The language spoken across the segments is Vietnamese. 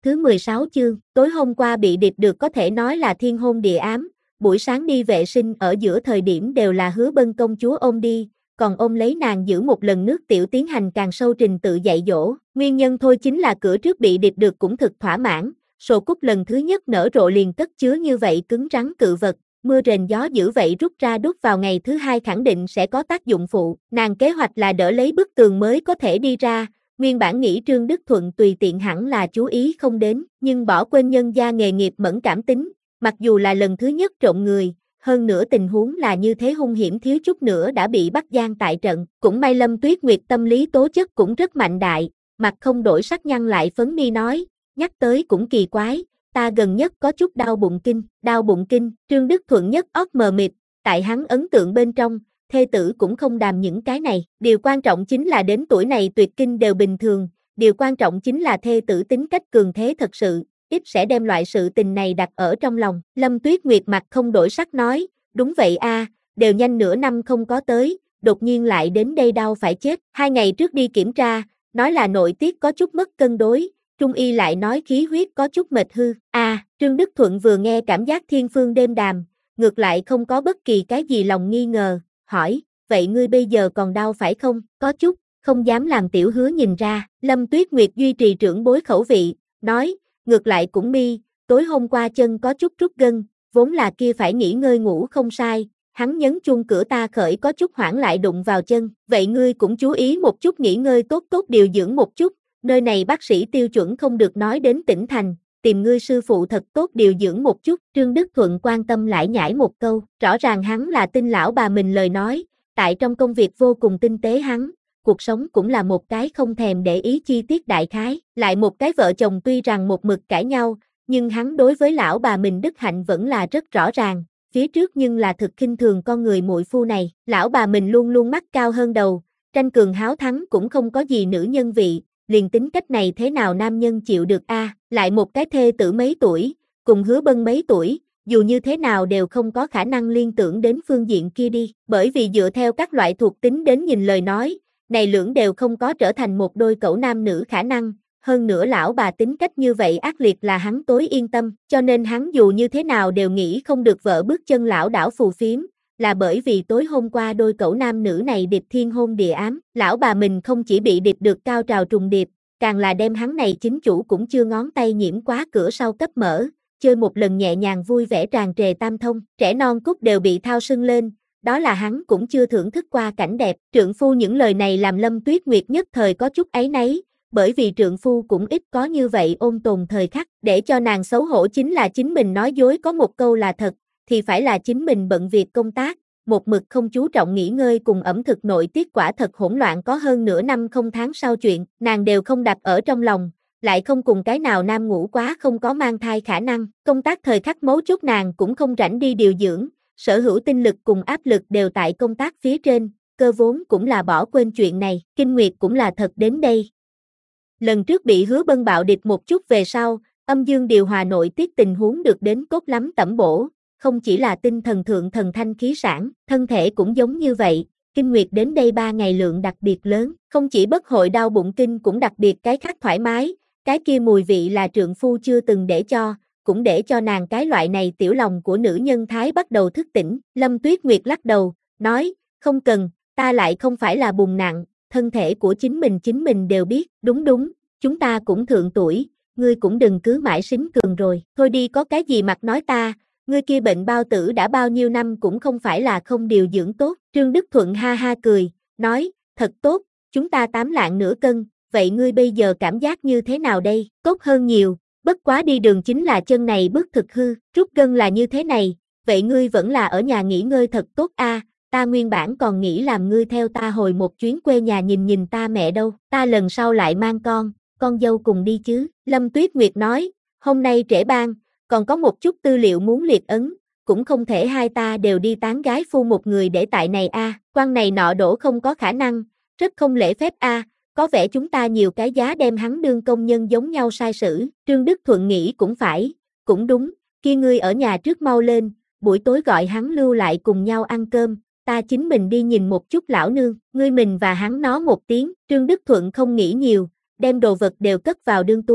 Thứ 16 chương, tối hôm qua bị điệp được có thể nói là thiên hôn địa ám, buổi sáng đi vệ sinh ở giữa thời điểm đều là Hứa Bân công chúa ôm đi, còn ôm lấy nàng giữ một lần nước tiểu tiến hành càng sâu trình tự dạy dỗ. Nguyên nhân thôi chính là cửa trước bị điệp được cũng thực thỏa mãn, sồ cúc lần thứ nhất nở rộ liền cất chứa như vậy cứng rắn cự vật, mưa rền gió dữ vậy rút ra đút vào ngày thứ hai khẳng định sẽ có tác dụng phụ. Nàng kế hoạch là đỡ lấy bức tường mới có thể đi ra. Nguyên bản nghĩ Trương Đức Thuận tùy tiện hẳn là chú ý không đến, nhưng bỏ quên nhân gia nghề nghiệp mẫn cảm tính, mặc dù là lần thứ nhất trộm người, hơn nữa tình huống là như thế hung hiểm thiếu chút nữa đã bị bắt giam tại trận, cũng may Lâm Tuyết Nguyệt tâm lý tố chất cũng rất mạnh đại, mặt không đổi sắc nhăn lại phấn mi nói, nhắc tới cũng kỳ quái, ta gần nhất có chút đau bụng kinh, Trương Đức Thuận nhất óc mờ mịt, tại hắn ấn tượng bên trong, thê tử cũng không đàm những cái này, điều quan trọng chính là đến tuổi này tuyệt kinh đều bình thường, điều quan trọng chính là thê tử tính cách cường thế thật sự, ít sẽ đem loại sự tình này đặt ở trong lòng. Lâm Tuyết Nguyệt mặt không đổi sắc nói, đúng vậy a, đều nhanh nửa năm không có tới, đột nhiên lại đến đây đau phải chết, 2 ngày trước đi kiểm tra, nói là nội tiết có chút mất cân đối, trung y lại nói khí huyết có chút mệt hư, Trương Đức Thuận vừa nghe cảm giác thiên phương đêm đàm, ngược lại không có bất kỳ cái gì lòng nghi ngờ, hỏi, vậy ngươi bây giờ còn đau phải không, có chút, không dám làm tiểu Hứa nhìn ra, Lâm Tuyết Nguyệt duy trì trưởng bối khẩu vị, nói, ngược lại cũng mi, tối hôm qua chân có chút rút gân, vốn là kia phải nghỉ ngơi ngủ không sai, hắn nhấn chuông cửa ta khởi có chút hoảng lại đụng vào chân, vậy ngươi cũng chú ý một chút nghỉ ngơi tốt tốt điều dưỡng một chút, nơi này bác sĩ tiêu chuẩn không được nói đến tỉnh thành, tìm ngươi sư phụ thật tốt điều dưỡng một chút, Trương Đức Thuận quan tâm lại nhảy một câu, rõ ràng hắn là tin lão bà mình lời nói, tại trong công việc vô cùng tinh tế hắn, cuộc sống cũng là một cái không thèm để ý chi tiết đại khái, lại một cái vợ chồng tuy rằng một mực cãi nhau, nhưng hắn đối với lão bà mình đức hạnh vẫn là rất rõ ràng, phía trước nhưng là thực khinh thường con người muội phu này, lão bà mình luôn luôn mắt cao hơn đầu, tranh cường háo thắng cũng không có gì nữ nhân vị, liền tính cách này thế nào nam nhân chịu được lại một cái thê tử mấy tuổi, cùng Hứa Bân mấy tuổi, dù như thế nào đều không có khả năng liên tưởng đến phương diện kia đi, bởi vì dựa theo các loại thuộc tính đến nhìn lời nói, này lưỡng đều không có trở thành một đôi cẩu nam nữ khả năng, hơn nữa lão bà tính cách như vậy ác liệt là hắn tối yên tâm, cho nên hắn dù như thế nào đều nghĩ không được vợ bước chân lão đảo phù phiếm, là bởi vì tối hôm qua đôi cẩu nam nữ này điệp thiên hôn địa ám, lão bà mình không chỉ bị điệp được cao trào trùng điệp, càng là đem hắn này chính chủ cũng chưa ngón tay nhiễm quá cửa sau cấp mở, chơi một lần nhẹ nhàng vui vẻ tràn trề tam thông, trẻ non cút đều bị thao sưng lên, đó là hắn cũng chưa thưởng thức qua cảnh đẹp, trượng phu những lời này làm Lâm Tuyết Nguyệt nhất thời có chút áy náy, bởi vì trượng phu cũng ít có như vậy ôn tồn thời khắc, để cho nàng xấu hổ chính là chính mình nói dối có một câu là thật, thì phải là chính mình bận việc công tác, một mực không chú trọng nghỉ ngơi cùng ẩm thực nội tiết quả thật hỗn loạn có hơn nửa năm không tháng sau chuyện, nàng đều không đặt ở trong lòng, lại không cùng cái nào nam ngủ quá không có mang thai khả năng, công tác thời khắc mấu chốt nàng cũng không rảnh đi điều dưỡng, sở hữu tinh lực cùng áp lực đều tại công tác phía trên, cơ vốn cũng là bỏ quên chuyện này, kinh nguyệt cũng là thật đến đây. Lần trước bị Hứa Bân bạo địch một chút về sau, âm dương điều hòa nội tiết tình huống được đến cốt lắm tẩm bổ, không chỉ là tinh thần thượng thần thanh khí sản, thân thể cũng giống như vậy, kinh nguyệt đến đây 3 ngày lượng đặc biệt lớn, không chỉ bất hội đau bụng kinh cũng đặc biệt cái khác thoải mái, cái kia mùi vị là trượng phu chưa từng để cho, cũng để cho nàng cái loại này tiểu lòng của nữ nhân thái bắt đầu thức tỉnh, Lâm Tuyết Nguyệt lắc đầu, nói, không cần, ta lại không phải là bùn nặng, thân thể của chính mình đều biết, đúng, chúng ta cũng thượng tuổi, ngươi cũng đừng cứ mãi xính cường rồi, thôi đi có cái gì mặt nói ta, ngươi kia bệnh bao tử đã bao nhiêu năm cũng không phải là không điều dưỡng tốt, Trương Đức Thuận ha ha cười, nói, thật tốt, chúng ta 8 lạng nửa cân, vậy ngươi bây giờ cảm giác như thế nào đây, tốt hơn nhiều, bất quá đi đường chính là chân này bước thực hư, rút gân là như thế này, vậy ngươi vẫn là ở nhà nghỉ ngơi thật tốt ta nguyên bản còn nghĩ làm ngươi theo ta hồi một chuyến quê nhà nhìn ta mẹ đâu, ta lần sau lại mang con dâu cùng đi chứ, Lâm Tuyết Nguyệt nói, hôm nay trễ ban, còn có một chút tư liệu muốn liệt ấn, cũng không thể hai ta đều đi tán gái phu một người để tại này quan này nọ đổ không có khả năng, rất không lễ phép có vẻ chúng ta nhiều cái giá đem hắn đương công nhân giống nhau sai sử, Trương Đức Thuận nghĩ cũng phải, cũng đúng, kia ngươi ở nhà trước mau lên, buổi tối gọi hắn lưu lại cùng nhau ăn cơm, ta chính mình đi nhìn một chút lão nương, ngươi mình và hắn nói một tiếng, Trương Đức Thuận không nghĩ nhiều, đem đồ vật đều cất vào đương túi,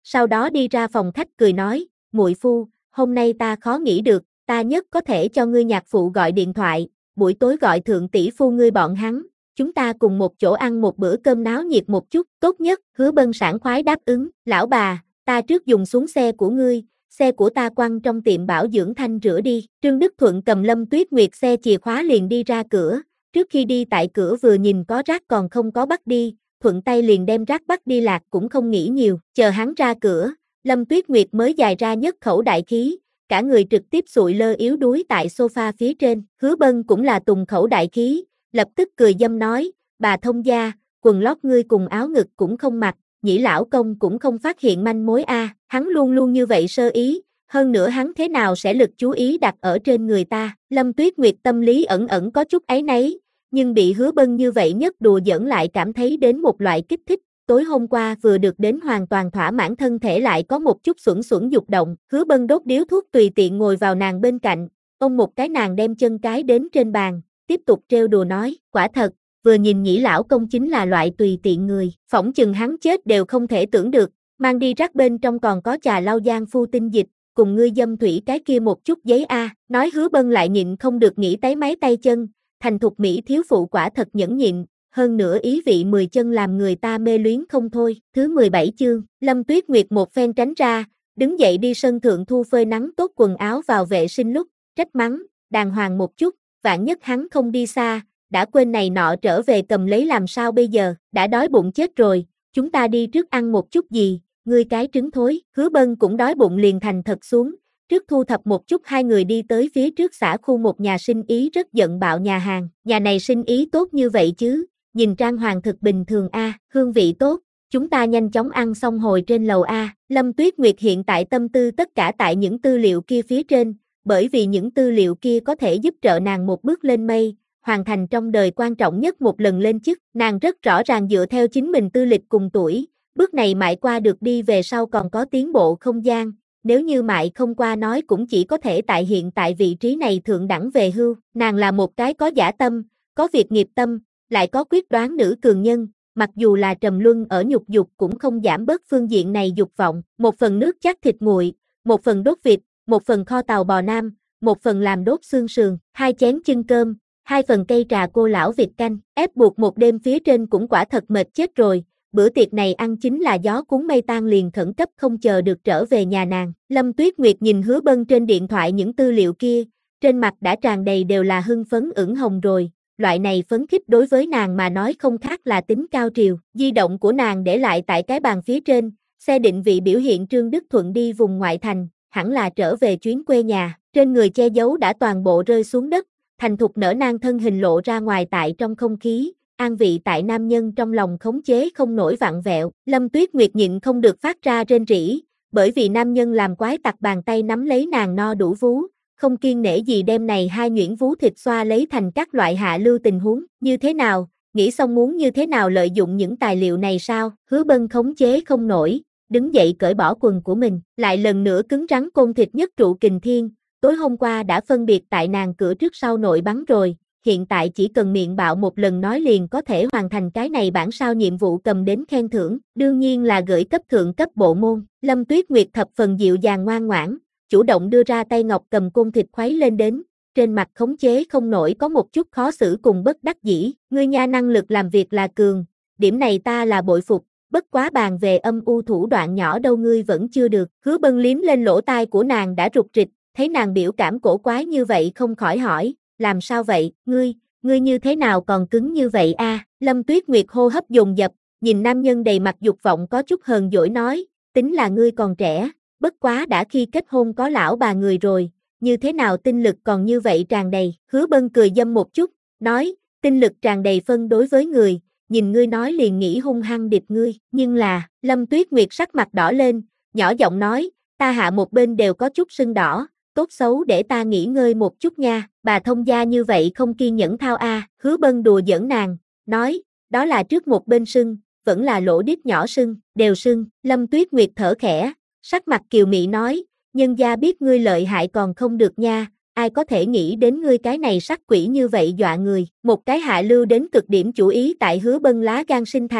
sau đó đi ra phòng khách cười nói, muội phu, hôm nay ta khó nghĩ được, ta nhất có thể cho ngươi nhạc phụ gọi điện thoại, buổi tối gọi thượng tỷ phu ngươi bọn hắn, chúng ta cùng một chỗ ăn một bữa cơm náo nhiệt một chút, tốt nhất, Hứa Bân sảng khoái đáp ứng, lão bà, ta trước dùng xuống xe của ngươi, xe của ta quăng trong tiệm bảo dưỡng thanh rửa đi, Trương Đức Thuận cầm Lâm Tuyết Nguyệt xe chìa khóa liền đi ra cửa, trước khi đi tại cửa vừa nhìn có rác còn không có bắt đi, thuận tay liền đem rác bắt đi lạc cũng không nghĩ nhiều, chờ hắn ra cửa, Lâm Tuyết Nguyệt mới dài ra nhất khẩu đại khí, cả người trực tiếp sụi lơ yếu đuối tại sofa phía trên, Hứa Bân cũng là tùng khẩu đại khí, lập tức cười dâm nói, bà thông gia, quần lót ngươi cùng áo ngực cũng không mặc, Nhĩ lão công cũng không phát hiện manh mối a, hắn luôn luôn như vậy sơ ý, hơn nữa hắn thế nào sẽ lực chú ý đặt ở trên người ta, Lâm Tuyết Nguyệt tâm lý ẩn ẩn có chút áy náy, nhưng bị Hứa Bân như vậy nhất đùa giỡn lại cảm thấy đến một loại kích thích, tối hôm qua vừa được đến hoàn toàn thỏa mãn thân thể lại có một chút xuẩn xuẩn dục động, Hứa Bân đốt điếu thuốc tùy tiện ngồi vào nàng bên cạnh, ôm một cái nàng đem chân cái đến trên bàn, tiếp tục trêu đùa nói, quả thật, vừa nhìn Nhĩ lão công chính là loại tùy tiện người, phỏng chừng hắn chết đều không thể tưởng được, mang đi rác bên trong còn có trà lau giang phu tinh dịch, cùng ngươi dâm thủy cái kia một chút giấy a, nói Hứa Bân lại nhịn không được nghĩ táy máy tay chân, thành thục mỹ thiếu phụ quả thật nhẫn nhịn, hơn nữa ý vị 10 chân làm người ta mê luyến không thôi. Thứ 17 chương, Lâm Tuyết Nguyệt một phen tránh ra, đứng dậy đi sân thượng thu phơi nắng tốt quần áo vào vệ sinh lúc, trách mắng, đàng hoàng một chút, vạn nhất hắn không đi xa, đã quên này nọ trở về cầm lấy làm sao bây giờ, đã đói bụng chết rồi, chúng ta đi trước ăn một chút gì, ngươi cái trứng thối, Hứa Bân cũng đói bụng liền thành thật xuống, trước thu thập một chút hai người đi tới phía trước xã khu một nhà sinh ý rất giận bạo nhà hàng, nhà này sinh ý tốt như vậy chứ, nhìn trang hoàng thực bình thường a, hương vị tốt, chúng ta nhanh chóng ăn xong hồi trên lầu a, Lâm Tuyết Nguyệt hiện tại tâm tư tất cả tại những tư liệu kia phía trên, bởi vì những tư liệu kia có thể giúp trợ nàng một bước lên mây, hoàn thành trong đời quan trọng nhất một lần lên chức, nàng rất rõ ràng dựa theo chính mình tư lịch cùng tuổi, bước này mãi qua được đi về sau còn có tiến bộ không gian, nếu như mãi không qua nói cũng chỉ có thể tại hiện tại vị trí này thượng đẳng về hưu, nàng là một cái có dã tâm, có việc nghiệp tâm, lại có quyết đoán nữ cường nhân, mặc dù là trầm luân ở nhục dục cũng không giảm bớt phương diện này dục vọng, một phần nước chắc thịt nguội, một phần đốt vịt, một phần kho tàu bò nam, một phần làm đốt xương sườn, 2 chén chân cơm, 2 phần cây trà cô lão vịt canh, ép buộc một đêm phía trên cũng quả thật mệt chết rồi, bữa tiệc này ăn chính là gió cuốn mây tan liền khẩn cấp không chờ được trở về nhà nàng. Lâm Tuyết Nguyệt nhìn Hứa Bân trên điện thoại những tư liệu kia, trên mặt đã tràn đầy đều là hưng phấn ửng hồng rồi, loại này phấn khích đối với nàng mà nói không khác là tính cao triều. Di động của nàng để lại tại cái bàn phía trên, xe định vị biểu hiện Trương Đức Thuận đi vùng ngoại thành, hẳn là trở về chuyến quê nhà, trên người che giấu đã toàn bộ rơi xuống đất, thành thục nở nang thân hình lộ ra ngoài tại trong không khí, an vị tại nam nhân trong lòng khống chế không nổi vặn vẹo, Lâm Tuyết Nguyệt nhịn không được phát ra rên rỉ, bởi vì nam nhân làm quái tặc bàn tay nắm lấy nàng no đủ vú, không kiêng nể gì đem này hai nhuyễn vú thịt xoa lấy thành các loại hạ lưu tình huống, như thế nào, nghĩ xong muốn như thế nào lợi dụng những tài liệu này sao, Hứa Bân khống chế không nổi, đứng dậy cởi bỏ quần của mình, lại lần nữa cứng rắn côn thịt nhất trụ kình thiên, tối hôm qua đã phân biệt tại nàng cửa trước sau nội bắn rồi, hiện tại chỉ cần miệng bạo một lần nói liền có thể hoàn thành cái này bản sao nhiệm vụ cầm đến khen thưởng, đương nhiên là gửi cấp thượng cấp bộ môn, Lâm Tuyết Nguyệt thập phần dịu dàng ngoan ngoãn, chủ động đưa ra tay ngọc cầm côn thịt khuấy lên đến, trên mặt khống chế không nổi có một chút khó xử cùng bất đắc dĩ, ngươi nha năng lực làm việc là cường, điểm này ta là bội phục, bất quá bàn về âm u thủ đoạn nhỏ đâu ngươi vẫn chưa được, Hứa Bân liếm lên lỗ tai của nàng đã rụt rịch, thấy nàng biểu cảm cổ quái như vậy không khỏi hỏi, làm sao vậy, ngươi như thế nào còn cứng như vậy a? Lâm Tuyết Nguyệt hô hấp dồn dập, nhìn nam nhân đầy mặt dục vọng có chút hờn dỗi nói, tính là ngươi còn trẻ, bất quá đã khi kết hôn có lão bà người rồi, như thế nào tinh lực còn như vậy tràn đầy, Hứa Bân cười dâm một chút, nói, tinh lực tràn đầy phân đối với người, nhìn ngươi nói liền nghĩ hung hăng địch ngươi, nhưng là, Lâm Tuyết Nguyệt sắc mặt đỏ lên, nhỏ giọng nói, ta hạ một bên đều có chút sưng đỏ, tốt xấu để ta nghỉ ngơi một chút nha, bà thông gia như vậy không kiên nhẫn thao a, Hứa Bân đùa giỡn nàng, nói, đó là trước một bên sưng, vẫn là lỗ đít nhỏ sưng, đều sưng, Lâm Tuyết Nguyệt thở khẽ, sắc mặt kiều mị nói, nhân gia biết ngươi lợi hại còn không được nha, ai có thể nghĩ đến ngươi cái này sắc quỷ như vậy dọa người, một cái hạ lưu đến cực điểm chủ ý tại Hứa Bân lá gan sinh thành,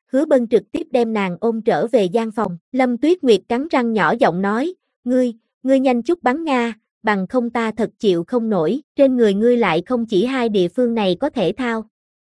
Hứa Bân trực tiếp đem nàng ôm trở về gian phòng. Lâm Tuyết Nguyệt cắn răng nhỏ giọng nói, ngươi nhanh chút bắn Nga, bằng không ta thật chịu không nổi, trên người ngươi lại không chỉ hai địa phương này có thể thao.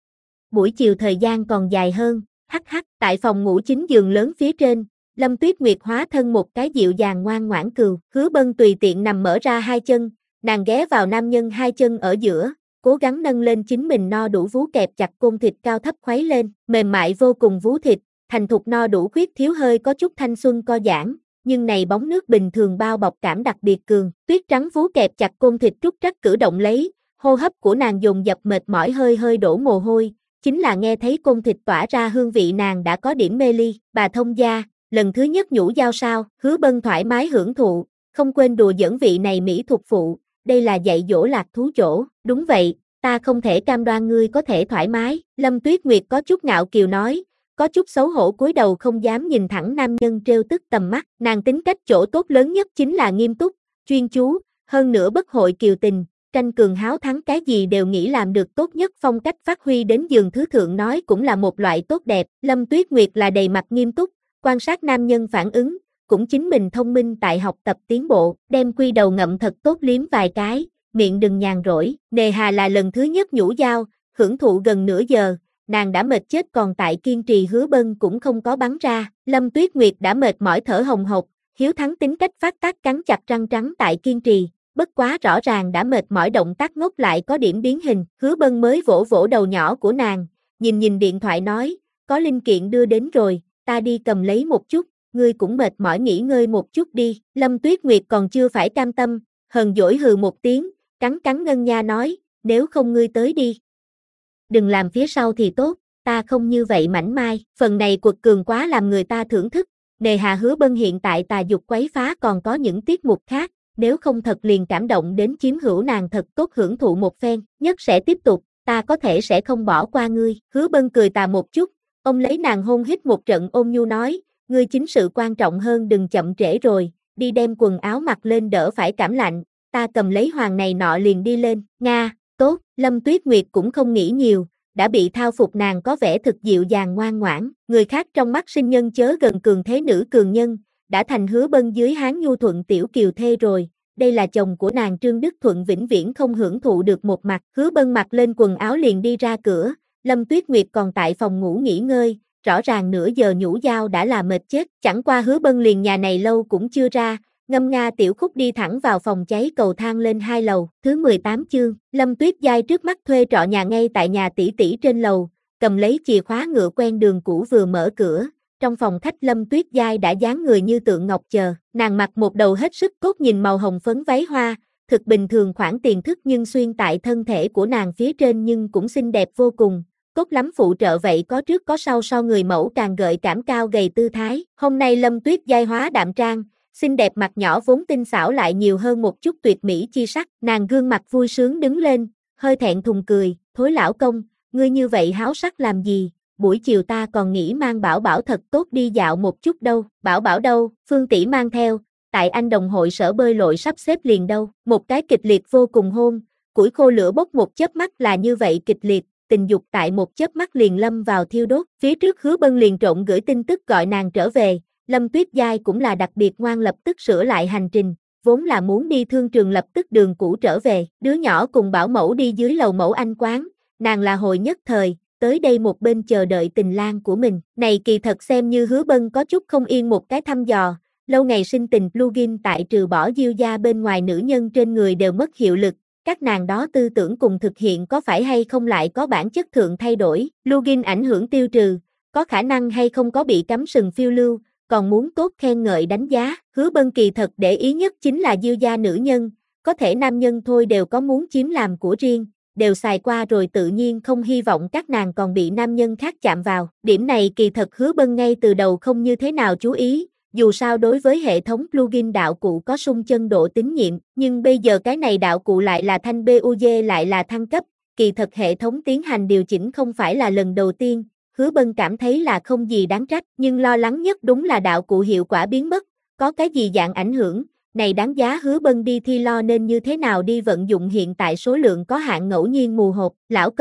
Buổi chiều thời gian còn dài hơn, tại phòng ngủ chính giường lớn phía trên, Lâm Tuyết Nguyệt hóa thân một cái dịu dàng ngoan ngoãn cừu. Hứa Bân tùy tiện nằm mở ra hai chân, nàng ghé vào nam nhân hai chân ở giữa, cố gắng nâng lên chính mình no đủ vú kẹp chặt côn thịt cao thấp khuấy lên, mềm mại vô cùng vú thịt, thành thục no đủ khuyết thiếu hơi có chút thanh xuân co giãn, nhưng này bóng nước bình thường bao bọc cảm đặc biệt cường, tuyết trắng vú kẹp chặt côn thịt trúc trắc cử động lấy, hô hấp của nàng dồn dập mệt mỏi hơi đổ mồ hôi, chính là nghe thấy côn thịt tỏa ra hương vị nàng đã có điểm mê ly. Bà thông gia, lần thứ nhất nhũ dao sao? Hứa Bân thoải mái hưởng thụ, không quên đùa giỡn vị này mỹ thuộc phụ, đây là dạy dỗ lạc thú chỗ. Đúng vậy, ta không thể cam đoan ngươi có thể thoải mái. Lâm Tuyết Nguyệt có chút ngạo kiều nói, có chút xấu hổ cúi đầu không dám nhìn thẳng nam nhân trêu tức tầm mắt. Nàng tính cách chỗ tốt lớn nhất chính là nghiêm túc, chuyên chú, hơn nữa bất hội kiều tình, tranh cường háo thắng, cái gì đều nghĩ làm được tốt nhất, phong cách phát huy đến giường thứ thượng nói cũng là một loại tốt đẹp. Lâm Tuyết Nguyệt là đầy mặt nghiêm túc, quan sát nam nhân phản ứng, cũng chính mình thông minh tại học tập tiến bộ, đem quy đầu ngậm thật tốt liếm vài cái, miệng đừng nhàn rỗi. Nề hà là lần thứ nhất nhũ dao, hưởng thụ gần nửa giờ, nàng đã mệt chết còn tại kiên trì. Hứa Bân cũng không có bắn ra, Lâm Tuyết Nguyệt đã mệt mỏi thở hồng hộc, hiếu thắng tính cách phát tác cắn chặt răng trắng tại kiên trì, bất quá rõ ràng đã mệt mỏi động tác ngốc lại có điểm biến hình. Hứa Bân mới vỗ vỗ đầu nhỏ của nàng, nhìn điện thoại nói, có linh kiện đưa đến rồi, ta đi cầm lấy một chút, ngươi cũng mệt mỏi nghỉ ngơi một chút đi. Lâm Tuyết Nguyệt còn chưa phải cam tâm, hờn dỗi hừ một tiếng, cắn ngân nha nói, nếu không ngươi tới đi. Đừng làm phía sau thì tốt, ta không như vậy mảnh mai, phần này quật cường quá làm người ta thưởng thức. Nề hà Hứa Bân hiện tại tà dục quấy phá còn có những tiết mục khác, nếu không thật liền cảm động đến chiếm hữu nàng thật tốt hưởng thụ một phen, nhất sẽ tiếp tục, ta có thể sẽ không bỏ qua ngươi. Hứa Bân cười tà một chút, ông lấy nàng hôn hít một trận ôn nhu nói, ngươi chính sự quan trọng hơn, đừng chậm trễ rồi, đi đem quần áo mặc lên đỡ phải cảm lạnh, ta cầm lấy hoàng này nọ liền đi lên. Nga, tốt. Lâm Tuyết Nguyệt cũng không nghĩ nhiều, đã bị thao phục nàng có vẻ thực dịu dàng ngoan ngoãn, người khác trong mắt sinh nhân chớ gần cường thế nữ cường nhân, đã thành Hứa Bân dưới Hán nhu thuận tiểu kiều thê rồi, đây là chồng của nàng Trương Đức Thuận vĩnh viễn không hưởng thụ được một mặt. Hứa Bân mặc lên quần áo liền đi ra cửa, Lâm Tuyết Nguyệt còn tại phòng ngủ nghỉ ngơi, rõ ràng nửa giờ nhũ dao đã là mệt chết, chẳng qua Hứa Bân liền nhà này lâu cũng chưa ra, ngâm nga tiểu khúc đi thẳng vào phòng cháy cầu thang lên 2 lầu. Thứ 18 chương, Lâm Tuyết Giai trước mắt thuê trọ nhà ngay tại nhà tỷ tỷ trên lầu, cầm lấy chìa khóa ngựa quen đường cũ vừa mở cửa. Trong phòng khách Lâm Tuyết Giai đã dáng người như tượng ngọc chờ, nàng mặc một đầu hết sức cốt nhìn màu hồng phấn váy hoa, thực bình thường khoản tiền thức nhưng xuyên tại thân thể của nàng phía trên nhưng cũng xinh đẹp vô cùng, tốt lắm phụ trợ vậy có trước có sau so người mẫu càng gợi cảm cao gầy tư thái. Hôm nay Lâm Tuyết Giai hóa đạm trang, xinh đẹp mặt nhỏ vốn tinh xảo lại nhiều hơn một chút tuyệt mỹ chi sắc, nàng gương mặt vui sướng đứng lên, hơi thẹn thùng cười, thối lão công, ngươi như vậy háo sắc làm gì? Buổi chiều ta còn nghĩ mang Bảo Bảo thật tốt đi dạo một chút đâu. Bảo Bảo đâu? Phương tỷ mang theo, tại anh đồng hội sở bơi lội sắp xếp liền đâu. Một cái kịch liệt vô cùng hôn, củi khô lửa bốc một chớp mắt là như vậy kịch liệt, tình dục tại một chớp mắt liền lâm vào thiêu đốt. Phía trước Hứa Bân liền trộn gửi tin tức gọi nàng trở về, Lâm Tuyết Giai cũng là đặc biệt ngoan lập tức sửa lại hành trình, vốn là muốn đi thương trường lập tức đường cũ trở về. Đứa nhỏ cùng bảo mẫu đi dưới lầu mẫu anh quán, nàng là hồi nhất thời, tới đây một bên chờ đợi tình lang của mình. Này kỳ thật xem như Hứa Bân có chút không yên một cái thăm dò, lâu ngày sinh tình plugin tại trừ bỏ Diêu gia bên ngoài nữ nhân trên người đều mất hiệu lực, các nàng đó tư tưởng cùng thực hiện có phải hay không lại có bản chất thượng thay đổi, plugin ảnh hưởng tiêu trừ, có khả năng hay không có bị cấm sừng phiêu lưu, còn muốn tốt khen ngợi đánh giá. Hứa Bân kỳ thật để ý nhất chính là Diêu gia nữ nhân, có thể nam nhân thôi đều có muốn chiếm làm của riêng, đều xài qua rồi tự nhiên không hy vọng các nàng còn bị nam nhân khác chạm vào. Điểm này kỳ thật Hứa Bân ngay từ đầu không như thế nào chú ý, dù sao đối với hệ thống plugin đạo cụ có sung chân độ tín nhiệm, nhưng bây giờ cái này đạo cụ lại là thanh BUG lại là thăng cấp, kỳ thật hệ thống tiến hành điều chỉnh không phải là lần đầu tiên, Hứa Bân cảm thấy là không gì đáng trách, nhưng lo lắng nhất đúng là đạo cụ hiệu quả biến mất, có cái gì dạng ảnh hưởng, này đáng giá Hứa Bân đi thi lo nên như thế nào đi vận dụng hiện tại số lượng có hạn ngẫu nhiên mù hộp. Lão công,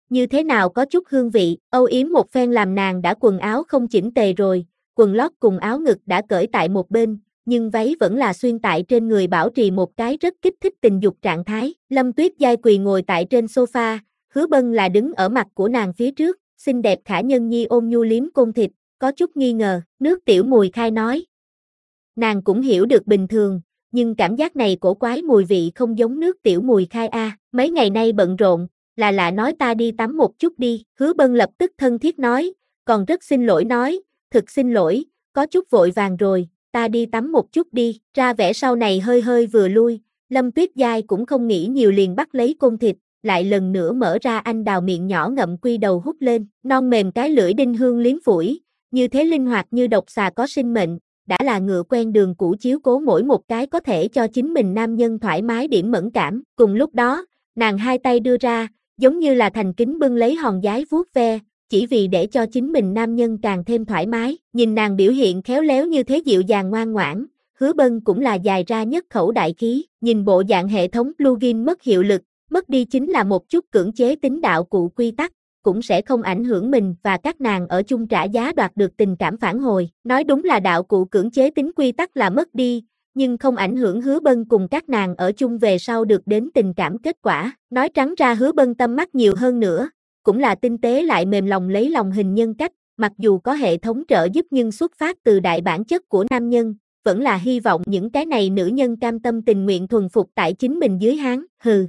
như thế nào có chút hương vị, âu yếm một phen làm nàng đã quần áo không chỉnh tề rồi, quần lót cùng áo ngực đã cởi tại một bên, nhưng váy vẫn là xuyên tại trên người bảo trì một cái rất kích thích tình dục trạng thái. Lâm Tuyết Giai quỳ ngồi tại trên sofa, Hứa Bân là đứng ở mặt của nàng phía trước, xinh đẹp khả nhân nhi ôm nhu liếm côn thịt, có chút nghi ngờ, nước tiểu mùi khai nói. Nàng cũng hiểu được bình thường, nhưng cảm giác này cổ quái mùi vị không giống nước tiểu mùi khai a. Mấy ngày nay bận rộn, là lạ nói ta đi tắm một chút đi, Hứa Bân lập tức thân thiết nói, còn rất xin lỗi nói, thực xin lỗi, có chút vội vàng rồi, ta đi tắm một chút đi, ra vẻ sau này hơi hơi vừa lui, Lâm Tuyết Giai cũng không nghĩ nhiều liền bắt lấy côn thịt, lại lần nữa mở ra anh đào miệng nhỏ ngậm quy đầu hút lên, non mềm cái lưỡi đinh hương liếm phủi, như thế linh hoạt như độc xà có sinh mệnh, đã là ngựa quen đường cũ chiếu cố mỗi một cái có thể cho chính mình nam nhân thoải mái điểm mẫn cảm, cùng lúc đó, nàng hai tay đưa ra, giống như là thành kính bưng lấy hòn giái vuốt ve, chỉ vì để cho chính mình nam nhân càng thêm thoải mái, nhìn nàng biểu hiện khéo léo như thế dịu dàng ngoan ngoãn, Hứa Bân cũng là dài ra nhất khẩu đại khí, nhìn bộ dạng hệ thống plugin mất hiệu lực, mất đi chính là một chút cưỡng chế tính đạo cụ quy tắc, cũng sẽ không ảnh hưởng mình và các nàng ở chung trả giá đoạt được tình cảm phản hồi, nói đúng là đạo cụ cưỡng chế tính quy tắc là mất đi, nhưng không ảnh hưởng Hứa Bân cùng các nàng ở chung về sau được đến tình cảm kết quả, nói trắng ra Hứa Bân tâm mắt nhiều hơn nữa, cũng là tinh tế lại mềm lòng lấy lòng hình nhân cách, mặc dù có hệ thống trợ giúp nhưng xuất phát từ đại bản chất của nam nhân, vẫn là hy vọng những cái này nữ nhân cam tâm tình nguyện thuần phục tại chính mình dưới háng, hừ.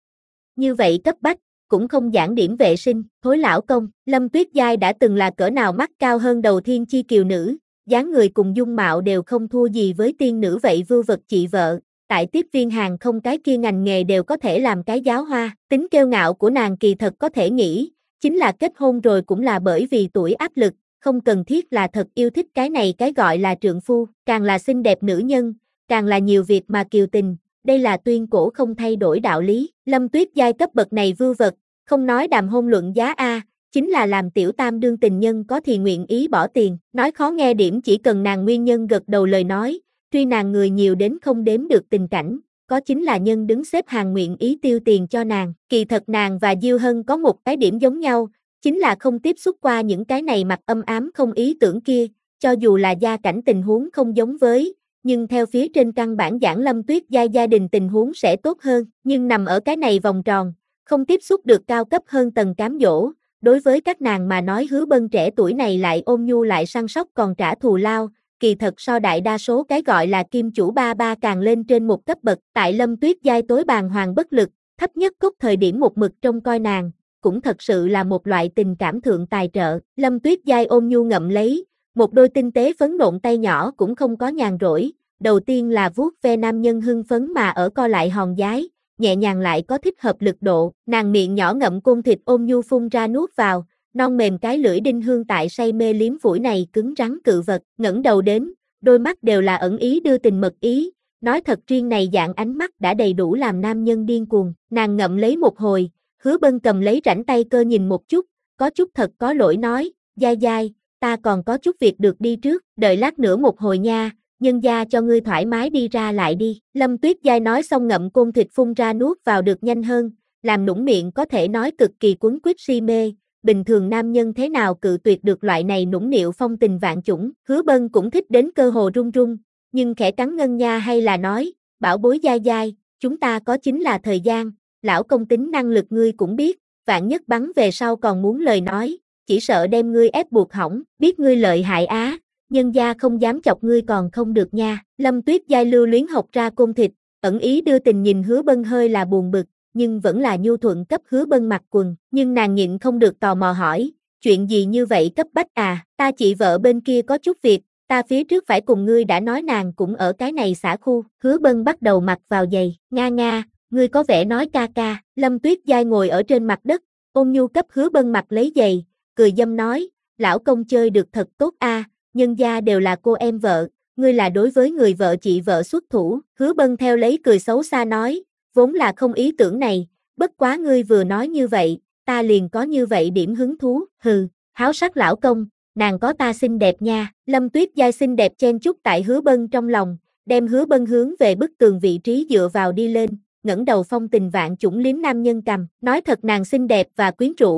Như vậy cấp bách, cũng không giảng điểm vệ sinh, thối lão công, Lâm Tuyết Giai đã từng là cỡ nào mắt cao hơn đầu thiên chi kiều nữ, dáng người cùng dung mạo đều không thua gì với tiên nữ vậy vưu vật chị vợ, tại tiếp viên hàng không cái kia ngành nghề đều có thể làm cái giáo hoa, tính kiêu ngạo của nàng kỳ thật có thể nghĩ, chính là kết hôn rồi cũng là bởi vì tuổi áp lực, không cần thiết là thật yêu thích cái này cái gọi là trượng phu, càng là xinh đẹp nữ nhân, càng là nhiều việc mà kiều tình, đây là tuyên cổ không thay đổi đạo lý, Lâm Tuyết Giai cấp bậc này vưu vật, không nói đàm hôn luận giá A, chính là làm tiểu tam đương tình nhân có thì nguyện ý bỏ tiền, nói khó nghe điểm chỉ cần nàng nguyên nhân gật đầu lời nói, truy nàng người nhiều đến không đếm được tình cảnh, có chính là nhân đứng xếp hàng nguyện ý tiêu tiền cho nàng, kỳ thật nàng và Diêu Hân có một cái điểm giống nhau, chính là không tiếp xúc qua những cái này mặt âm ám không ý tưởng kia, cho dù là gia cảnh tình huống không giống với, nhưng theo phía trên căn bản giảng Lâm Tuyết Giai gia đình tình huống sẽ tốt hơn, nhưng nằm ở cái này vòng tròn, không tiếp xúc được cao cấp hơn tầng cám dỗ, đối với các nàng mà nói Hứa Bân trẻ tuổi này lại ôn nhu lại săn sóc còn trả thù lao, kỳ thật so đại đa số cái gọi là kim chủ ba ba càng lên trên một cấp bậc, tại Lâm Tuyết Giai tối bàng hoàng bất lực, thấp nhất cốt thời điểm một mực trông coi nàng, cũng thật sự là một loại tình cảm thượng tài trợ, Lâm Tuyết Giai ôn nhu ngậm lấy, một đôi tinh tế phấn nộn tay nhỏ cũng không có nhàn rỗi, đầu tiên là vuốt ve nam nhân hưng phấn mà ở co lại hòn giái, nhẹ nhàng lại có thích hợp lực độ, nàng miệng nhỏ ngậm côn thịt ôm nhu phun ra nuốt vào, non mềm cái lưỡi đinh hương tại say mê liếm phủi này cứng rắn cự vật, ngẩng đầu đến, đôi mắt đều là ẩn ý đưa tình mật ý, nói thật riêng này dạng ánh mắt đã đầy đủ làm nam nhân điên cuồng, nàng ngậm lấy một hồi, Hứa Bân cầm lấy rảnh tay cơ nhìn một chút, có chút thật có lỗi nói, Giai Giai, ta còn có chút việc được đi trước, đợi lát nữa một hồi nha, nhân gia cho ngươi thoải mái đi ra lại đi. Lâm Tuyết Giai nói xong ngậm côn thịt phun ra nuốt vào được nhanh hơn, làm nũng miệng có thể nói cực kỳ quấn quýt si mê, bình thường nam nhân thế nào cự tuyệt được loại này nũng nịu phong tình vạn chủng, Hứa Bân cũng thích đến cơ hồ run run, nhưng khẽ cắn ngân nha hay là nói, bảo bối Giai Giai, chúng ta có chính là thời gian, lão công tính năng lực ngươi cũng biết, vạn nhất bắn về sau còn muốn lời nói, chỉ sợ đem ngươi ép buộc hỏng, biết ngươi lợi hại á. Nhân gia không dám chọc ngươi còn không được nha, Lâm Tuyết Giai lưu luyến học ra côn thịt, ẩn ý đưa tình nhìn Hứa Bân hơi là buồn bực, nhưng vẫn là nhu thuận cấp Hứa Bân mặc quần, nhưng nàng nhịn không được tò mò hỏi, chuyện gì như vậy cấp bách à, ta chị vợ bên kia có chút việc, ta phía trước phải cùng ngươi đã nói nàng cũng ở cái này xã khu, Hứa Bân bắt đầu mặc vào giày, nga nga, ngươi có vẻ nói ca ca, Lâm Tuyết Giai ngồi ở trên mặt đất, ôn nhu cấp Hứa Bân mặc lấy giày, cười dâm nói, lão công chơi được thật tốt a. Nhân gia đều là cô em vợ, ngươi là đối với người vợ chị vợ xuất thủ, Hứa Bân theo lấy cười xấu xa nói, vốn là không ý tưởng này, bất quá ngươi vừa nói như vậy, ta liền có như vậy điểm hứng thú, hừ, háo sắc lão công, nàng có ta xinh đẹp nha, Lâm Tuyết Giai xinh đẹp chen chúc tại Hứa Bân trong lòng, đem Hứa Bân hướng về bức tường vị trí dựa vào đi lên, ngẩng đầu phong tình vạn chủng liếm nam nhân cầm, nói thật nàng xinh đẹp và quyến rũ,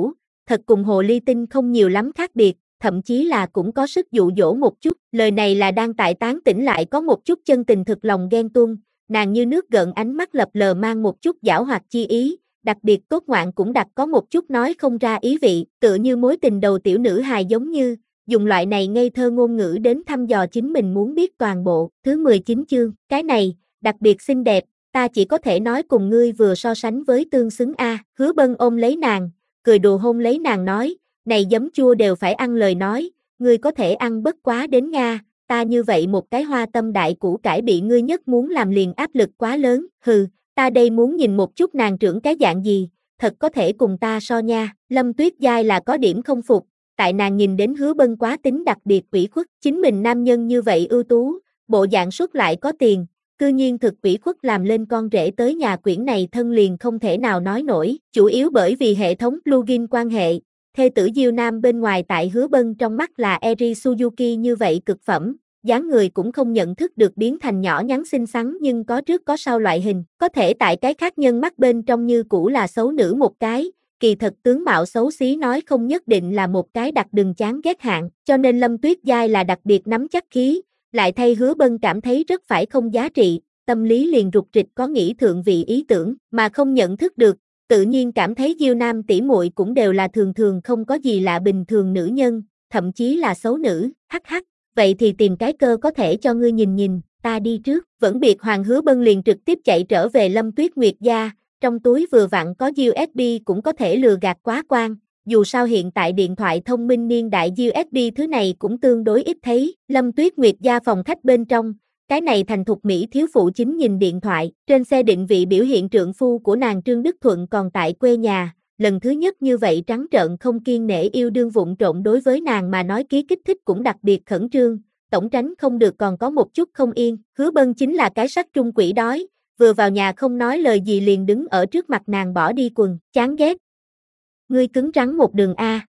thật cùng hồ ly tinh không nhiều lắm khác biệt, thậm chí là cũng có sức dụ dỗ một chút, lời này là đang tại tán tỉnh lại có một chút chân tình thực lòng ghen tuông, nàng như nước gợn ánh mắt lập lờ mang một chút giảo hoạt chi ý, đặc biệt tốt ngoạn cũng đặc có một chút nói không ra ý vị, tựa như mối tình đầu tiểu nữ hài giống như, dùng loại này ngây thơ ngôn ngữ đến thăm dò chính mình muốn biết toàn bộ, thứ 19 chương, cái này, đặc biệt xinh đẹp, ta chỉ có thể nói cùng ngươi vừa so sánh với tương xứng a. Hứa Bân ôm lấy nàng, cười đùa hôn lấy nàng nói, này giấm chua đều phải ăn lời nói, ngươi có thể ăn bất quá đến Nga, ta như vậy một cái hoa tâm đại củ cải bị ngươi nhất muốn làm liền áp lực quá lớn, hừ, ta đây muốn nhìn một chút nàng trưởng cái dạng gì, thật có thể cùng ta so nha. Lâm Tuyết Giai là có điểm không phục, tại nàng nhìn đến Hứa Bân quá tính đặc biệt ủy khuất, chính mình nam nhân như vậy ưu tú, bộ dạng xuất lại có tiền, cư nhiên thực ủy khuất làm lên con rể tới nhà quyển này thân liền không thể nào nói nổi, chủ yếu bởi vì hệ thống plugin quan hệ, thê tử Diêu Nam bên ngoài tại Hứa Bân trong mắt là Eri Suzuki như vậy cực phẩm, dáng người cũng không nhận thức được biến thành nhỏ nhắn xinh xắn nhưng có trước có sau loại hình, có thể tại cái khác nhân mắt bên trong như cũ là xấu nữ một cái, kỳ thật tướng mạo xấu xí nói không nhất định là một cái đặc đừng chán ghét hạng, cho nên Lâm Tuyết Giai là đặc biệt nắm chắc khí, lại thay Hứa Bân cảm thấy rất phải không giá trị, tâm lý liền rụt rịch có nghĩ thượng vị ý tưởng, mà không nhận thức được, tự nhiên cảm thấy Diêu Nam tỷ muội cũng đều là thường thường không có gì lạ bình thường nữ nhân, thậm chí là xấu nữ, hắc hắc, vậy thì tìm cái cơ có thể cho ngươi nhìn nhìn, ta đi trước, vẫn biệt Hoàng Hứa Bân liền trực tiếp chạy trở về Lâm Tuyết Nguyệt gia, trong túi vừa vặn có USB cũng có thể lừa gạt quá quan. Dù sao hiện tại điện thoại thông minh niên đại USB thứ này cũng tương đối ít thấy, Lâm Tuyết Nguyệt gia phòng khách bên trong, cái này thành thục Mỹ thiếu phụ chính nhìn điện thoại, trên xe định vị biểu hiện trượng phu của nàng Trương Đức Thuận còn tại quê nhà, lần thứ nhất như vậy trắng trợn không kiêng nể yêu đương vụng trộn đối với nàng mà nói ký kích thích cũng đặc biệt khẩn trương, tổng tránh không được còn có một chút không yên, Hứa Bân chính là cái sắc trung quỷ đói, vừa vào nhà không nói lời gì liền đứng ở trước mặt nàng bỏ đi quần, chán ghét. Ngươi cứng rắn một đường A.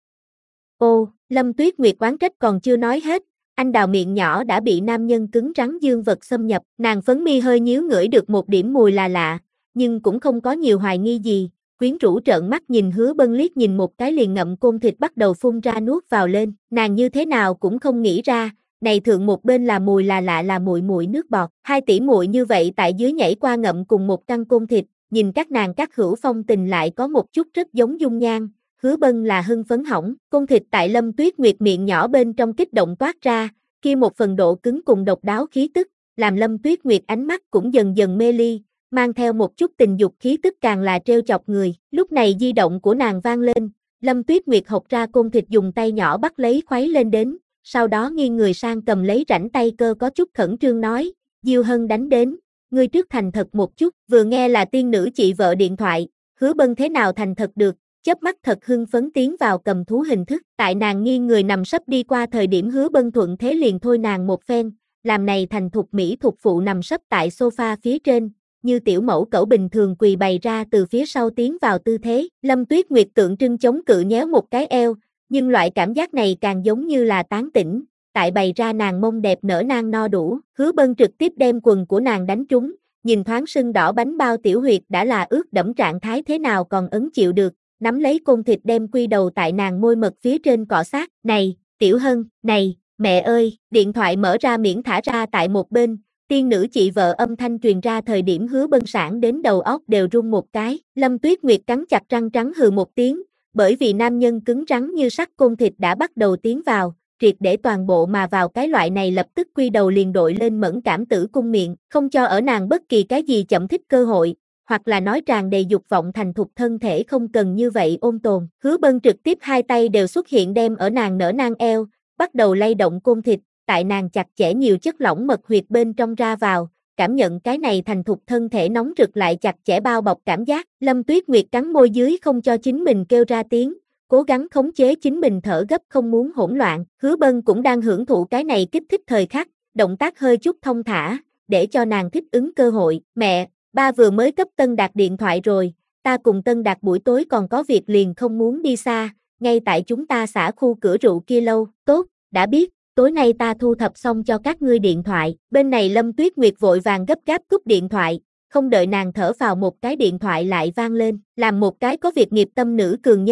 Ô, Lâm Tuyết Nguyệt oán trách còn chưa nói hết, anh đào miệng nhỏ đã bị nam nhân cứng rắn dương vật xâm nhập, nàng phấn mi hơi nhíu ngửi được một điểm mùi là lạ, nhưng cũng không có nhiều hoài nghi gì, quyến rũ trợn mắt nhìn Hứa Bân liếc nhìn một cái liền ngậm côn thịt bắt đầu phun ra nuốt vào lên, nàng như thế nào cũng không nghĩ ra, này thượng một bên là mùi là lạ là muội muội nước bọt, hai tỷ muội như vậy tại dưới nhảy qua ngậm cùng một căn côn thịt, nhìn các nàng các hữu phong tình lại có một chút rất giống dung nhan, Hứa Bân là hưng phấn hỏng, côn thịt tại Lâm Tuyết Nguyệt miệng nhỏ bên trong kích động toát ra, kia một phần độ cứng cùng độc đáo khí tức, làm Lâm Tuyết Nguyệt ánh mắt cũng dần dần mê ly, mang theo một chút tình dục khí tức càng là trêu chọc người, lúc này di động của nàng vang lên, Lâm Tuyết Nguyệt học ra côn thịt dùng tay nhỏ bắt lấy khuấy lên đến, sau đó nghiêng người sang cầm lấy rãnh tay cơ có chút khẩn trương nói, Diêu Hân đánh đến, ngươi trước thành thật một chút, vừa nghe là tiên nữ chị vợ điện thoại, Hứa Bân thế nào thành thật được, chớp mắt thật hưng phấn tiến vào cầm thú hình thức, tại nàng nghiêng người nằm sấp đi qua thời điểm Hứa Bân thuận thế liền thôi nàng một phen, làm này thành thục Mỹ thục phụ nằm sấp tại sofa phía trên, như tiểu mẫu cẩu bình thường quỳ bày ra từ phía sau tiến vào tư thế, Lâm Tuyết Nguyệt tượng trưng chống cự nhéo một cái eo, nhưng loại cảm giác này càng giống như là tán tỉnh, tại bày ra nàng mông đẹp nở nang no đủ, Hứa Bân trực tiếp đem quần của nàng đánh trúng, nhìn thoáng sưng đỏ bánh bao tiểu huyệt đã là ướt đẫm trạng thái thế nào còn ấn chịu được, nắm lấy côn thịt đem quy đầu tại nàng môi mật phía trên cọ sát, này, Tiểu Hân, này, mẹ ơi, điện thoại mở ra miễn thả ra tại một bên, tiên nữ chị vợ âm thanh truyền ra thời điểm Hứa Bân sản đến đầu óc đều rung một cái, Lâm Tuyết Nguyệt cắn chặt răng trắng hừ một tiếng, bởi vì nam nhân cứng rắn như sắt côn thịt đã bắt đầu tiến vào, triệt để toàn bộ mà vào cái loại này lập tức quy đầu liền đội lên mẫn cảm tử cung miệng, không cho ở nàng bất kỳ cái gì chậm thích cơ hội, hoặc là nói tràn đầy dục vọng thành thục thân thể không cần như vậy ôn tồn. Hứa Bân trực tiếp hai tay đều xuất hiện đem ở nàng nở nang eo, bắt đầu lay động côn thịt, tại nàng chặt chẽ nhiều chất lỏng mật huyệt bên trong ra vào, cảm nhận cái này thành thục thân thể nóng rực lại chặt chẽ bao bọc cảm giác. Lâm Tuyết Nguyệt cắn môi dưới không cho chính mình kêu ra tiếng, cố gắng khống chế chính mình thở gấp không muốn hỗn loạn. Hứa Bân cũng đang hưởng thụ cái này kích thích thời khắc, động tác hơi chút thông thả, để cho nàng thích ứng cơ hội. Mẹ, ba vừa mới cấp Tân Đạt điện thoại rồi, ta cùng Tân Đạt buổi tối còn có việc liền không muốn đi xa, ngay tại chúng ta xã khu cửa rượu kia lâu. Tốt, đã biết, tối nay ta thu thập xong cho các ngươi điện thoại. Bên này Lâm Tuyết Nguyệt vội vàng gấp gáp cúp điện thoại, không đợi nàng thở vào một cái điện thoại lại vang lên, làm một cái có việc nghiệp tâm nữ cường nhân,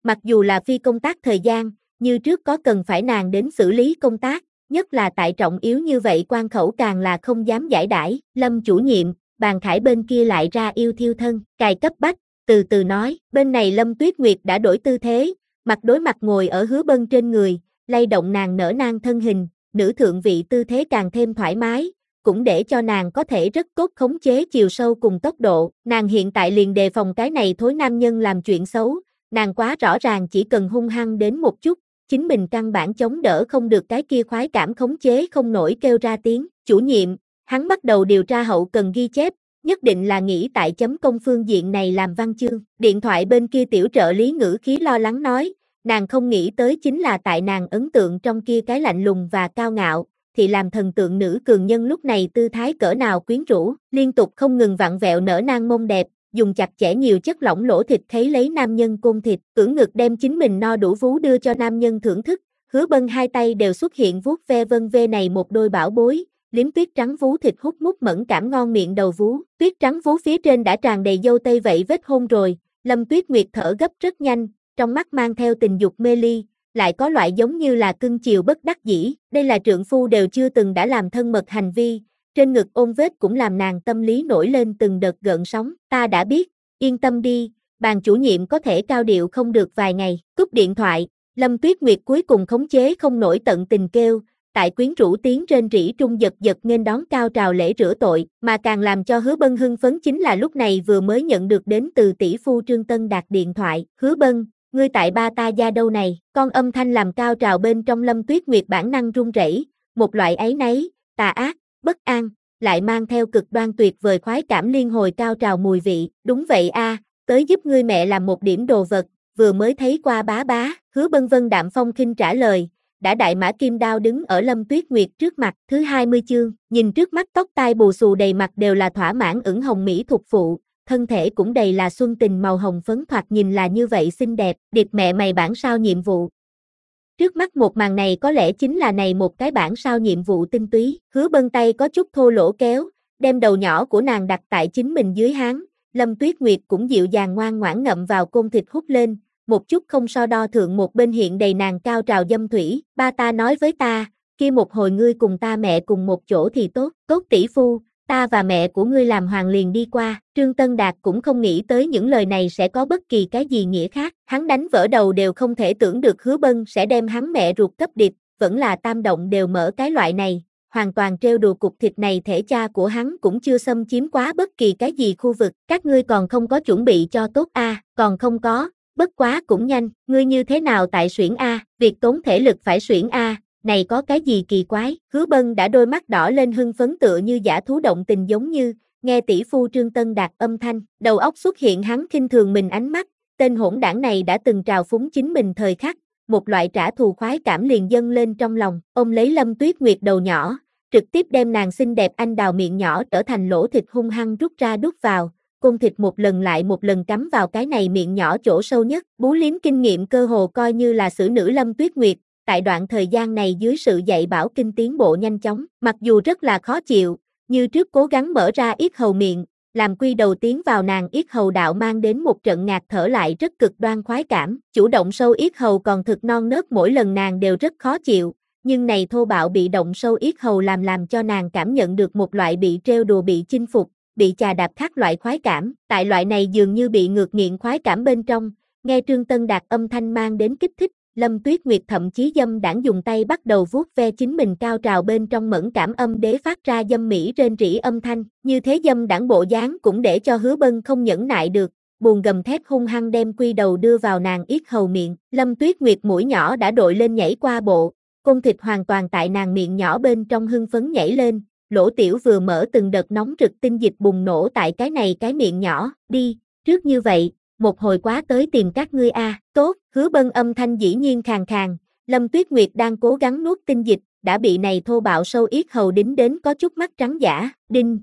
Mặc dù là phi công tác thời gian, như trước có cần phải nàng đến xử lý công tác, nhất là tại trọng yếu như vậy quan khẩu càng là không dám giải đãi. Lâm chủ nhiệm, Bàn Khải bên kia lại ra yêu thiêu thân, cài cấp bách, từ từ nói, bên này Lâm Tuyết Nguyệt đã đổi tư thế, mặt đối mặt ngồi ở Hứa Bân trên người, lay động nàng nở nang thân hình, nữ thượng vị tư thế càng thêm thoải mái, cũng để cho nàng có thể rất tốt khống chế chiều sâu cùng tốc độ. Nàng hiện tại liền đề phòng cái này thối nam nhân làm chuyện xấu, nàng quá rõ ràng chỉ cần hung hăng đến một chút, chính mình căn bản chống đỡ không được cái kia khoái cảm khống chế không nổi kêu ra tiếng. Chủ nhiệm, hắn bắt đầu điều tra hậu cần ghi chép, nhất định là nghĩ tại chấm công phương diện này làm văn chương. Điện thoại bên kia tiểu trợ lý ngữ khí lo lắng nói, nàng không nghĩ tới chính là tại nàng ấn tượng trong kia cái lạnh lùng và cao ngạo, thì làm thần tượng nữ cường nhân lúc này tư thái cỡ nào quyến rũ, liên tục không ngừng vặn vẹo nở nang mông đẹp, dùng chặt chẽ nhiều chất lỏng lỗ thịt khấy lấy nam nhân côn thịt, cưỡng ngực đem chính mình no đủ vú đưa cho nam nhân thưởng thức. Hứa Bân hai tay đều xuất hiện vuốt ve vân ve này một đôi bảo bối, liếm tuyết trắng vú thịt hút mút mẫn cảm ngon miệng đầu vú, tuyết trắng vú phía trên đã tràn đầy dâu tây vậy vết hôn rồi. Lâm Tuyết Nguyệt thở gấp rất nhanh, trong mắt mang theo tình dục mê ly, lại có loại giống như là cưng chiều bất đắc dĩ, đây là trượng phu đều chưa từng đã làm thân mật hành vi, trên ngực ôm vết cũng làm nàng tâm lý nổi lên từng đợt gợn sóng. Ta đã biết, yên tâm đi, Bàn chủ nhiệm có thể cao điệu không được vài ngày. Cúp điện thoại, Lâm Tuyết Nguyệt cuối cùng khống chế không nổi tận tình kêu, tại quyến rũ tiếng rên rỉ trung giật giật nghênh đón cao trào lễ rửa tội, mà càng làm cho Hứa Bân hưng phấn chính là lúc này vừa mới nhận được đến từ tỷ phu Trương Tân Đạt điện thoại. Hứa Bân, ngươi tại ba ta gia đâu này? Con âm thanh làm cao trào bên trong Lâm Tuyết Nguyệt bản năng run rẩy, một loại áy náy, tà ác, bất an, lại mang theo cực đoan tuyệt vời khoái cảm liên hồi cao trào mùi vị. Đúng vậy a, tới giúp ngươi mẹ làm một điểm đồ vật, vừa mới thấy qua bá bá. Hứa Bân vân đạm phong khinh trả lời, đã đại mã kim đao đứng ở Lâm Tuyết Nguyệt trước mặt. Thứ 20 chương, nhìn trước mắt tóc tai bù xù đầy mặt đều là thỏa mãn ửng hồng mỹ thuộc phụ, thân thể cũng đầy là xuân tình màu hồng phấn thoạt nhìn là như vậy xinh đẹp. Điệp mẹ mày bản sao nhiệm vụ. Trước mắt một màn này có lẽ chính là này một cái bản sao nhiệm vụ tinh túy. Hứa Bân tay có chút thô lỗ kéo, đem đầu nhỏ của nàng đặt tại chính mình dưới háng. Lâm Tuyết Nguyệt cũng dịu dàng ngoan ngoãn ngậm vào côn thịt hút lên, một chút không so đo thượng một bên hiện đầy nàng cao trào dâm thủy. Ba ta nói với ta, kia một hồi ngươi cùng ta mẹ cùng một chỗ thì tốt, tốt tỷ phu, ta và mẹ của ngươi làm hoàng liền đi qua. Trương Tân Đạt cũng không nghĩ tới những lời này sẽ có bất kỳ cái gì nghĩa khác, hắn đánh vỡ đầu đều không thể tưởng được Hứa Bân sẽ đem hắn mẹ ruột cấp điệp, vẫn là tam động đều mở cái loại này, hoàn toàn trêu đùa cục thịt này. Thể cha của hắn cũng chưa xâm chiếm quá bất kỳ cái gì khu vực, các ngươi còn không có chuẩn bị cho tốt a? Còn không có, bất quá cũng nhanh, ngươi như thế nào tại xuyển a? Việc tốn thể lực phải xuyển a? Này có cái gì kỳ quái? Hứa Bân đã đôi mắt đỏ lên hưng phấn tựa như giả thú động tình giống như, nghe tỷ phu Trương Tân Đạt âm thanh, đầu óc xuất hiện hắn khinh thường mình ánh mắt, tên hỗn đảng này đã từng trào phúng chính mình thời khắc, một loại trả thù khoái cảm liền dâng lên trong lòng. Ông lấy Lâm Tuyết Nguyệt đầu nhỏ, trực tiếp đem nàng xinh đẹp anh đào miệng nhỏ trở thành lỗ thịt hung hăng rút ra đút vào, côn thịt một lần lại một lần cắm vào cái này miệng nhỏ chỗ sâu nhất. Bú liếm kinh nghiệm cơ hồ coi như là xử nữ Lâm Tuyết Nguyệt, tại đoạn thời gian này dưới sự dạy bảo kinh tiến bộ nhanh chóng, mặc dù rất là khó chịu, như trước cố gắng mở ra yết hầu miệng, làm quy đầu tiến vào nàng yết hầu đạo mang đến một trận ngạt thở lại rất cực đoan khoái cảm, chủ động sâu yết hầu còn thực non nớt mỗi lần nàng đều rất khó chịu, nhưng này thô bạo bị động sâu yết hầu làm cho nàng cảm nhận được một loại bị trêu đùa bị chinh phục, bị chà đạp khác loại khoái cảm, tại loại này dường như bị ngược nghiện khoái cảm bên trong, nghe Trương Tân Đạt âm thanh mang đến kích thích, Lâm Tuyết Nguyệt thậm chí dâm đãng dùng tay bắt đầu vuốt ve chính mình cao trào bên trong mẫn cảm âm đế phát ra dâm mỹ rên rỉ âm thanh, như thế dâm đãng bộ dáng cũng để cho Hứa Bân không nhẫn nại được, buồn gầm thét hung hăng đem quy đầu đưa vào nàng yết hầu miệng. Lâm Tuyết Nguyệt mũi nhỏ đã đội lên nhảy qua bộ, côn thịt hoàn toàn tại nàng miệng nhỏ bên trong hưng phấn nhảy lên, lỗ tiểu vừa mở từng đợt nóng rực tinh dịch bùng nổ tại cái này cái miệng nhỏ. Đi, trước như vậy, một hồi quá tới tìm các ngươi a. Tốt. Hứa Bân âm thanh dĩ nhiên khàn khàn, Lâm Tuyết Nguyệt đang cố gắng nuốt tinh dịch, đã bị này thô bạo sâu yết hầu đính đến có chút mắt trắng dã. Đinh.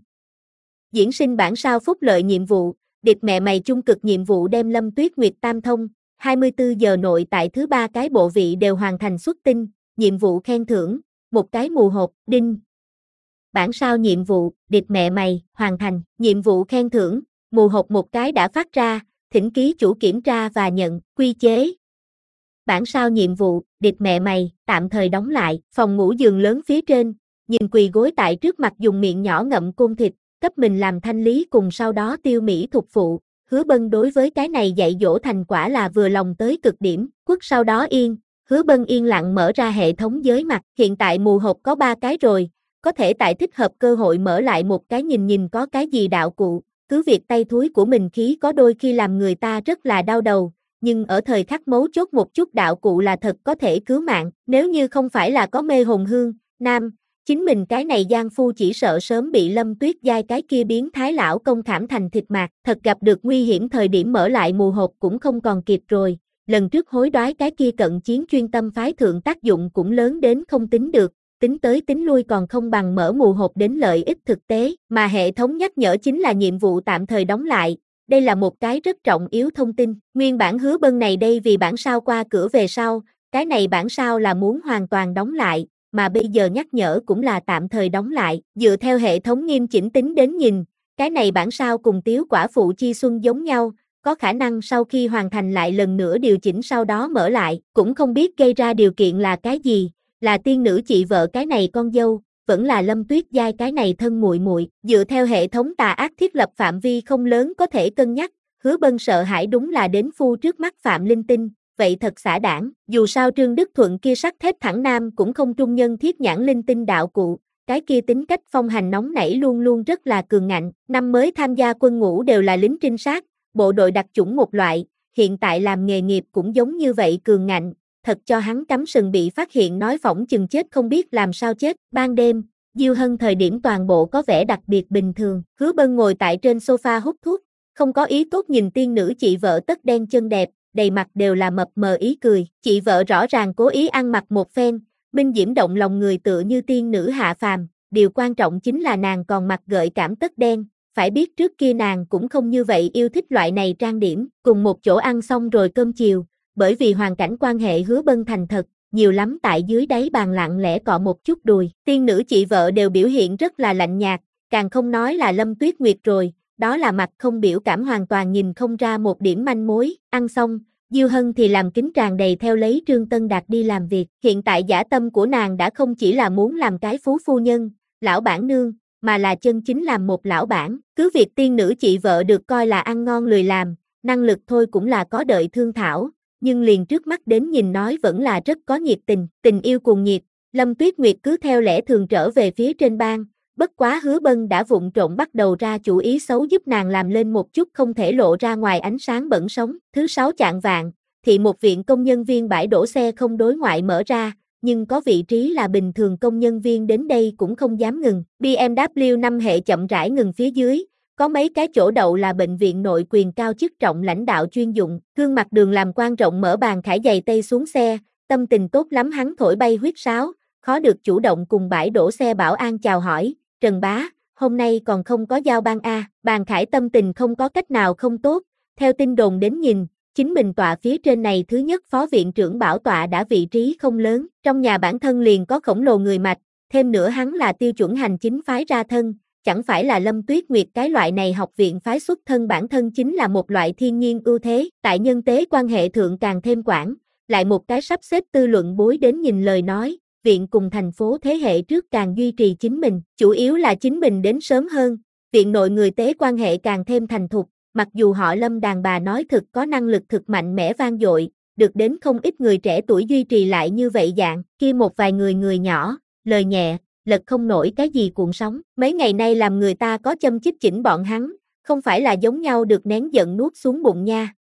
Diễn sinh bản sao phúc lợi nhiệm vụ, điệp mẹ mày chung cực nhiệm vụ đem Lâm Tuyết Nguyệt tam thông, 24 giờ nội tại thứ 3 cái bộ vị đều hoàn thành xuất tinh, nhiệm vụ khen thưởng, một cái mù hộp. Đinh. Bản sao nhiệm vụ, điệp mẹ mày, hoàn thành, nhiệm vụ khen thưởng, mù hộp một cái đã phát ra, thỉnh ký chủ kiểm tra và nhận. Quy chế, Bản sao nhiệm vụ, địt mẹ mày, tạm thời đóng lại, phòng ngủ giường lớn phía trên, nhìn quỳ gối tại trước mặt dùng miệng nhỏ ngậm côn thịt, cấp mình làm thanh lý cùng sau đó tiêu mỹ thục phụ. Hứa Bân đối với cái này dạy dỗ thành quả là vừa lòng tới cực điểm, quất sau đó yên, Hứa Bân yên lặng mở ra hệ thống giới mặt, hiện tại mù hộp có 3 cái rồi, có thể tại thích hợp cơ hội mở lại một cái nhìn nhìn có cái gì đạo cụ, cứ việc tay thúi của mình khí có đôi khi làm người ta rất là đau đầu, nhưng ở thời khắc mấu chốt một chút đạo cụ là thật có thể cứu mạng, nếu như không phải là có mê hồn hương, nam, chính mình cái này giang phu chỉ sợ sớm bị Lâm Tuyết Giai cái kia biến thái lão công khảm thành thịt mạc, thật gặp được nguy hiểm thời điểm mở lại mù hộp cũng không còn kịp rồi, lần trước hối đoái cái kia cận chiến chuyên tâm phái thượng tác dụng cũng lớn đến không tính được, tính tới tính lui còn không bằng mở mù hộp đến lợi ích thực tế, mà hệ thống nhắc nhở chính là nhiệm vụ tạm thời đóng lại. Đây là một cái rất trọng yếu thông tin, nguyên bản Hứa Bân này đây vì bản sao qua cửa về sau, cái này bản sao là muốn hoàn toàn đóng lại, mà bây giờ nhắc nhở cũng là tạm thời đóng lại, dựa theo hệ thống nghiêm chỉnh tính đến nhìn, cái này bản sao cùng Tiếu Quả Phụ Chi Xuân giống nhau, có khả năng sau khi hoàn thành lại lần nữa điều chỉnh sau đó mở lại, cũng không biết gây ra điều kiện là cái gì, là tiên nữ chị vợ cái này con dâu, vẫn là Lâm Tuyết Giai cái này thân muội muội, dựa theo hệ thống tà ác thiết lập phạm vi không lớn có thể cân nhắc, Hứa Bân sợ hãi đúng là đến phu trước mắt Phạm Linh Tinh, vậy thật xả đảng, dù sao Trương Đức Thuận kia sắt thép thẳng nam cũng không trung nhân thiết nhãn linh tinh đạo cụ, cái kia tính cách phong hành nóng nảy luôn luôn rất là cường ngạnh, năm mới tham gia quân ngũ đều là lính trinh sát, bộ đội đặc chủng một loại, hiện tại làm nghề nghiệp cũng giống như vậy cường ngạnh, thật cho hắn cắm sừng bị phát hiện nói phỏng chừng chết không biết làm sao chết, ban đêm, Diêu Hân thời điểm toàn bộ có vẻ đặc biệt bình thường, Hứa Bân ngồi tại trên sofa hút thuốc, không có ý tốt nhìn tiên nữ chị vợ tất đen chân đẹp, đầy mặt đều là mập mờ ý cười, chị vợ rõ ràng cố ý ăn mặc một phen, minh diễm động lòng người tựa như tiên nữ hạ phàm, điều quan trọng chính là nàng còn mặc gợi cảm tất đen, phải biết trước kia nàng cũng không như vậy yêu thích loại này trang điểm, cùng một chỗ ăn xong rồi cơm chiều, bởi vì hoàn cảnh quan hệ Hứa Bân thành thật, nhiều lắm tại dưới đáy bàn lặng lẽ cọ một chút đùi, tiên nữ chị vợ đều biểu hiện rất là lạnh nhạt, càng không nói là Lâm Tuyết Nguyệt rồi, đó là mặt không biểu cảm hoàn toàn nhìn không ra một điểm manh mối, ăn xong, Diêu Hân thì làm kính tràn đầy theo lấy Trương Tân Đạt đi làm việc, hiện tại dã tâm của nàng đã không chỉ là muốn làm cái phú phu nhân, lão bản nương, mà là chân chính làm một lão bản, cứ việc tiên nữ chị vợ được coi là ăn ngon lười làm, năng lực thôi cũng là có đợi thương thảo, nhưng liền trước mắt đến nhìn nói vẫn là rất có nhiệt tình, tình yêu cuồng nhiệt, Lâm Tuyết Nguyệt cứ theo lẽ thường trở về phía trên bang, bất quá Hứa Bân đã vụng trộn bắt đầu ra chủ ý xấu giúp nàng làm lên một chút không thể lộ ra ngoài ánh sáng bẩn sống, thứ 6 chạng vạng, thì một viện công nhân viên bãi đổ xe không đối ngoại mở ra, nhưng có vị trí là bình thường công nhân viên đến đây cũng không dám ngừng, BMW 5 hệ chậm rãi ngừng phía dưới, có mấy cái chỗ đậu là bệnh viện nội quyền cao chức trọng lãnh đạo chuyên dụng, gương mặt Đường làm quan rộng mở bàn khải giày tây xuống xe, tâm tình tốt lắm hắn thổi bay huyết sáo, khó được chủ động cùng bãi đổ xe bảo an chào hỏi, Trần bá, hôm nay còn không có giao ban a, bàn khải tâm tình không có cách nào không tốt, theo tin đồn đến nhìn, chính mình tọa phía trên này thứ nhất phó viện trưởng bảo tọa đã vị trí không lớn, trong nhà bản thân liền có khổng lồ người mạch, thêm nữa hắn là tiêu chuẩn hành chính phái ra thân, chẳng phải là Lâm Tuyết Nguyệt cái loại này học viện phái xuất thân bản thân chính là một loại thiên nhiên ưu thế, tại nhân tế quan hệ thượng càng thêm quảng, lại một cái sắp xếp tư luận bối đến nhìn lời nói, viện cùng thành phố thế hệ trước càng duy trì chính mình, chủ yếu là chính mình đến sớm hơn, viện nội người tế quan hệ càng thêm thành thục, mặc dù họ Lâm đàn bà nói thực có năng lực thực mạnh mẽ vang dội, được đến không ít người trẻ tuổi duy trì lại như vậy dạng, kia một vài người nhỏ, lời nhẹ, lật không nổi cái gì cuộn sóng, mấy ngày nay làm người ta có châm chích chỉnh bọn hắn, không phải là giống nhau được nén giận nuốt xuống bụng nha,